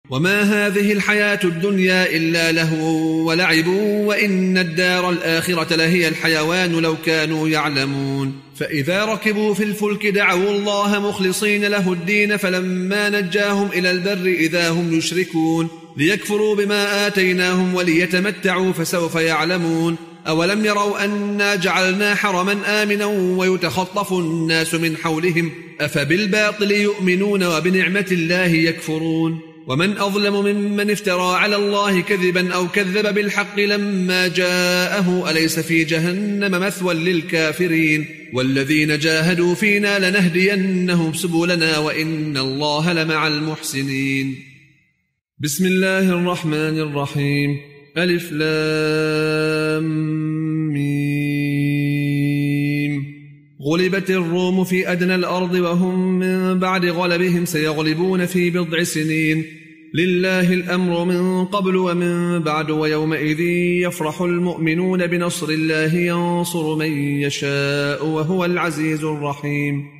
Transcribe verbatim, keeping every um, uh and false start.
وما هذه الحياة الدنيا إلا لهو ولعب وإن الدار الآخرة لهي الحيوان لو كانوا يعلمون فإذا ركبوا في الفلك دعوا الله مخلصين له الدين فلما نجاهم إلى البر إذا هم يشركون ليكفروا بما آتيناهم وليتمتعوا فسوف يعلمون أولم يروا أنا جعلنا حرما آمنا ويتخطف الناس من حولهم أفبالباطل يؤمنون وبنعمة الله يكفرون ومن أظلم ممن افترى على الله كذبا أو كذب بالحق لما جاءه أليس في جهنم مثوى للكافرين والذين جاهدوا فينا لنهدينهم سبلنا وإن الله لمع المحسنين بسم الله الرحمن الرحيم ألف لام ميم غلبت الروم في أدنى الأرض وهم من بعد غلبهم سيغلبون في بضع سنين لله الأمر من قبل ومن بعد ويومئذ يفرح المؤمنون بنصر الله ينصر من يشاء وهو العزيز الرحيم